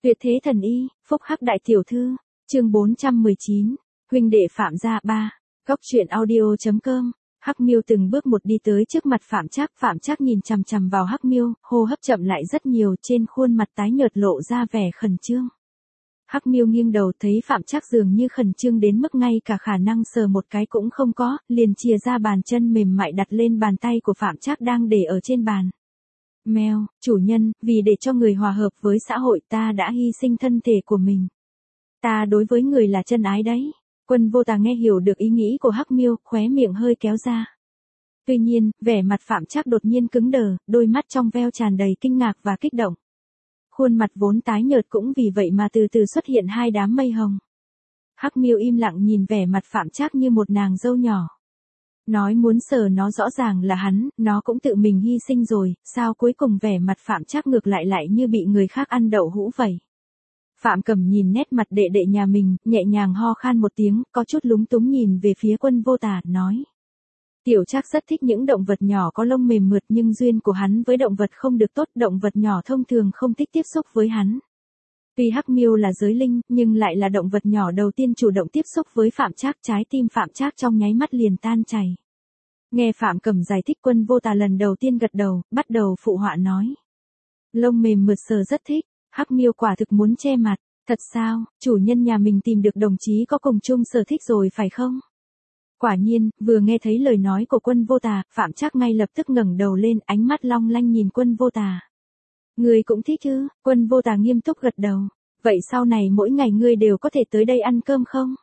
Tuyệt thế thần y, phúc hắc đại tiểu thư, chương 419, huynh đệ Phạm gia 3, góc truyện audio.com. Hắc Miêu từng bước một đi tới trước mặt Phạm Trác nhìn chằm chằm vào Hắc Miêu, hô hấp chậm lại rất nhiều, trên khuôn mặt tái nhợt lộ ra vẻ khẩn trương. Hắc Miêu nghiêng đầu thấy Phạm Trác dường như khẩn trương đến mức ngay cả khả năng sờ một cái cũng không có, liền chìa ra bàn chân mềm mại đặt lên bàn tay của Phạm Trác đang để ở trên bàn. Mèo, chủ nhân, vì để cho người hòa hợp với xã hội ta đã hy sinh thân thể của mình. Ta đối với người là chân ái đấy. Quân Vô Tà nghe hiểu được ý nghĩ của Hắc Miêu, khóe miệng hơi kéo ra. Tuy nhiên, vẻ mặt Phạm Trác đột nhiên cứng đờ, đôi mắt trong veo tràn đầy kinh ngạc và kích động. Khuôn mặt vốn tái nhợt cũng vì vậy mà từ từ xuất hiện hai đám mây hồng. Hắc Miêu im lặng nhìn vẻ mặt Phạm Trác như một nàng dâu nhỏ. Nói muốn sờ nó rõ ràng là hắn, nó cũng tự mình hy sinh rồi, sao cuối cùng vẻ mặt Phạm Trác ngược lại như bị người khác ăn đậu hũ vậy. Phạm Cẩm nhìn nét mặt đệ đệ nhà mình, nhẹ nhàng ho khan một tiếng, có chút lúng túng nhìn về phía Quân Vô Tà, nói. Tiểu Trác rất thích những động vật nhỏ có lông mềm mượt nhưng duyên của hắn với động vật không được tốt, động vật nhỏ thông thường không thích tiếp xúc với hắn. Tuy Hắc Miêu là giới linh, nhưng lại là động vật nhỏ đầu tiên chủ động tiếp xúc với Phạm Trác, trái tim Phạm Trác trong nháy mắt liền tan chảy. Nghe Phạm Cẩm giải thích, Quân Vô Tà lần đầu tiên gật đầu, bắt đầu phụ họa nói. Lông mềm mượt sờ rất thích. Hắc Miêu quả thực muốn che mặt, thật sao, chủ nhân nhà mình tìm được đồng chí có cùng chung sở thích rồi phải không? Quả nhiên, vừa nghe thấy lời nói của Quân Vô Tà, Phạm Trác ngay lập tức ngẩng đầu lên, ánh mắt long lanh nhìn Quân Vô Tà. Ngươi cũng thích chứ? Quân Vô Tà nghiêm túc gật đầu. Vậy sau này mỗi ngày ngươi đều có thể tới đây ăn cơm không?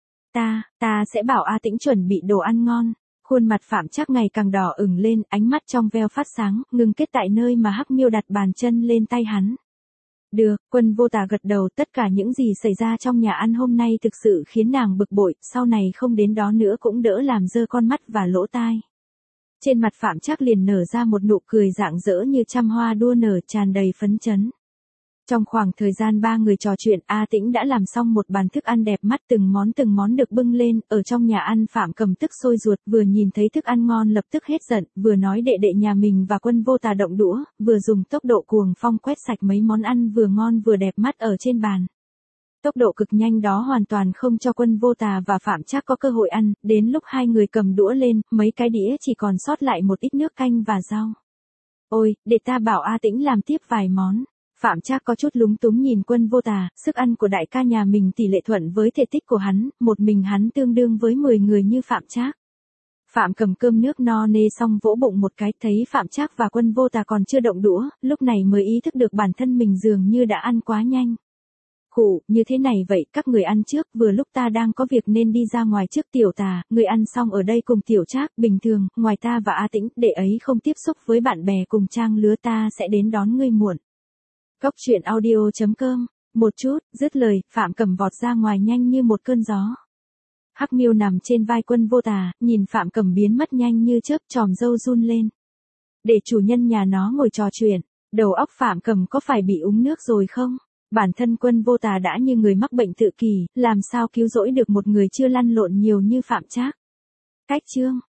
Ta sẽ bảo A Tĩnh chuẩn bị đồ ăn ngon. Khuôn mặt Phạm Trác ngày càng đỏ ửng lên, ánh mắt trong veo phát sáng, ngừng kết tại nơi mà Hắc Miêu đặt bàn chân lên tay hắn. Được, Quân Vô Tà gật đầu, tất cả những gì xảy ra trong nhà ăn hôm nay thực sự khiến nàng bực bội, sau này không đến đó nữa cũng đỡ làm dơ con mắt và lỗ tai. Trên mặt Phạm Trác liền nở ra một nụ cười rạng rỡ như trăm hoa đua nở, tràn đầy phấn chấn. Trong khoảng thời gian ba người trò chuyện, A Tĩnh đã làm xong một bàn thức ăn đẹp mắt, từng món được bưng lên, ở trong nhà ăn Phạm Cẩm tức sôi ruột, vừa nhìn thấy thức ăn ngon lập tức hết giận, vừa nói đệ đệ nhà mình và Quân Vô Tà động đũa, vừa dùng tốc độ cuồng phong quét sạch mấy món ăn vừa ngon vừa đẹp mắt ở trên bàn. Tốc độ cực nhanh đó hoàn toàn không cho Quân Vô Tà và Phạm Trác có cơ hội ăn, đến lúc hai người cầm đũa lên, mấy cái đĩa chỉ còn sót lại một ít nước canh và rau. Ôi, để ta bảo A Tĩnh làm tiếp vài món. Phạm Trác có chút lúng túng nhìn Quân Vô Tà, sức ăn của đại ca nhà mình tỷ lệ thuận với thể tích của hắn, một mình hắn tương đương với 10 người như Phạm Trác. Phạm cầm cơm nước no nê xong vỗ bụng một cái, thấy Phạm Trác và Quân Vô Tà còn chưa động đũa, lúc này mới ý thức được bản thân mình dường như đã ăn quá nhanh. Khụ, như thế này vậy, các người ăn trước, vừa lúc ta đang có việc nên đi ra ngoài trước. Tiểu Tà, người ăn xong ở đây cùng Tiểu Trác, bình thường, ngoài ta và A Tĩnh, đệ ấy không tiếp xúc với bạn bè cùng trang lứa, ta sẽ đến đón ngươi muộn. Góc truyện audio.com, một chút, dứt lời, Phạm Cẩm vọt ra ngoài nhanh như một cơn gió. Hắc Miêu nằm trên vai Quân Vô Tà, nhìn Phạm Cẩm biến mất nhanh như chớp, tròm râu run lên. Để chủ nhân nhà nó ngồi trò chuyện, đầu óc Phạm Cẩm có phải bị úng nước rồi không? Bản thân Quân Vô Tà đã như người mắc bệnh tự kỷ, làm sao cứu rỗi được một người chưa lăn lộn nhiều như Phạm Trác. Cách chương